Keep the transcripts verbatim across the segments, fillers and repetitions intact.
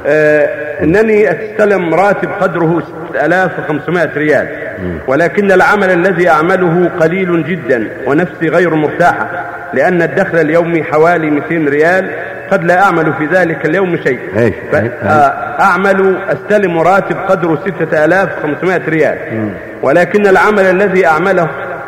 آه أنني أستلم راتب قدره ستة آلاف وخمسمائة ريال، ولكن العمل الذي أعمله قليل جدا ونفسي غير مرتاحة، لأن الدخل اليومي حوالي مئتين ريال، قد لا أعمل في ذلك اليوم شيء. أعمل أستلم راتب قدره ستة آلاف وخمسمائة ريال، ولكن العمل الذي أعمله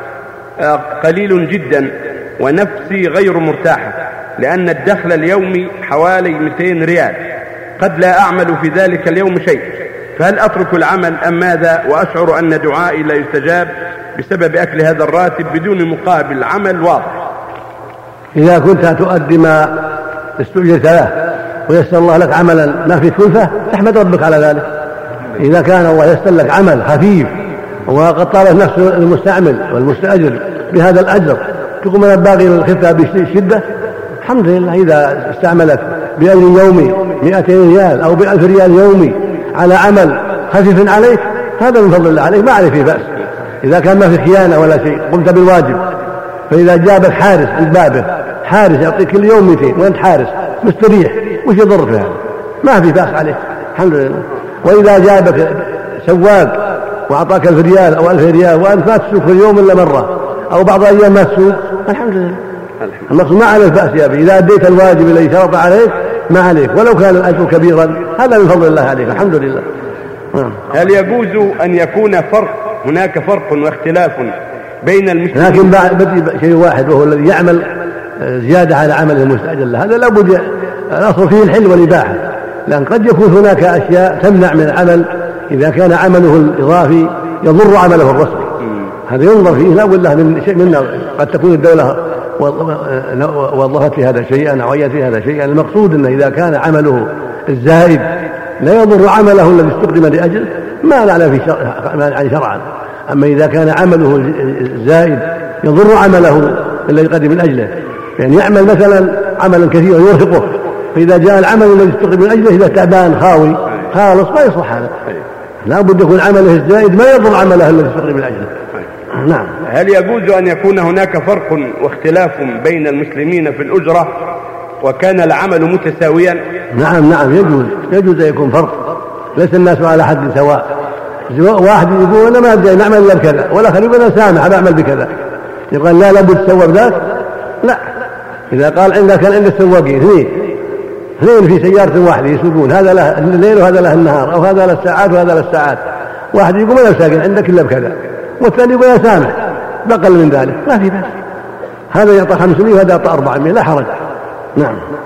قليل جدا ونفسي غير مرتاحة، لأن الدخل اليومي حوالي مئتين ريال، قد لا أعمل في ذلك اليوم شيء، فهل أترك العمل أم ماذا؟ وأشعر أن دعائي لا يستجاب بسبب أكل هذا الراتب بدون مقابل عمل واضح. إذا كنت تؤدي ما استؤجرت له ويسر الله لك عملا ما في كلفة تحمد ربك على ذلك. إذا كان الله يسر لك عمل خفيف وقد طالت نفس المستعمل والمستأجر بهذا الأجر تقوم من الباقي الخفة بشدة، الحمد لله. إذا استعملك بأجر يومي مئتين ريال أو بألف ريال يومي على عمل خفيف عليك هذا من فضل الله عليك، ما عليه فيه بأس. إذا كان ما في خيانة ولا شيء قمت بالواجب، فإذا جابك حارس عند بابه، حارس يعطيك كل يوم مئتين وأنت حارس مستريح، وش يضر في هذا؟ ما في بأس عليك الحمد لله. وإذا جابك سواق وأعطاك ألف ريال أو ألف ريال وأنت ما تسوق في اليوم إلا مرة أو بعض أيام ما تسوق، الحمد لله. المقصود ما عليك بأس يا أبي، إذا أديت الواجب الذي شرط عليك ما عليك، ولو كان الأجر كبيرا هذا من فضل الله عليك الحمد لله. هل يجوز أن يكون فرق هناك فرق واختلاف بين المسلمين؟ لكن بدي شيء واحد وهو الذي يعمل زيادة على عمله المستأجر له، هذا لابد الأصل فيه الحل والإباحة، لأن قد يكون هناك أشياء تمنع من العمل إذا كان عمله الإضافي يضر عمله الرسمي، هذا ينظر فيه لا بد له من شيء منه. قد تكون الدولة وظفت في هذا شيئا أو عيت في هذا شيئا. المقصود أنه إذا كان عمله الزائد لا يضر عمله الذي استخدم لأجله ما نعلم في شرع شرعا. أما إذا كان عمله الزائد يضر عمله الذي قدم من أجله، يعني يعمل مثلا عملا كثيرا يرهقه، فإذا جاء العمل الذي استخدم من أجله إذا تعبان خاوي خالص ما يصلح هذا، لا بد يكون عمله الزائد ما يضر عمله الذي استخدم من أجله. نعم. هل يجوز أن يكون هناك فرق واختلاف بين المسلمين في الأجرة وكان العمل متساويا؟ نعم نعم يجوز يجوز أن يكون فرق، ليس الناس على حد سواء. واحد يقول أنا ما أدري نعمل إلا بكذا، والآخر يقول أنا سامح أنا أعمل بكذا، يقول لا لابد تسوى بذاك. لا، إذا قال عندك كان عندك سواقين اثنين اثنين في سيارة واحدة يسوقون، هذا له الليل وهذا له النهار، أو هذا له الساعات وهذا له الساعات، واحد يقول أنا ساقين عندك إلا بكذا، والثاني يقول أنا سامح بقل من ذلك، ما في بأس، هذا يعطى خمسمائة وهذا يعطى أربعمائة لا حرج. نعم.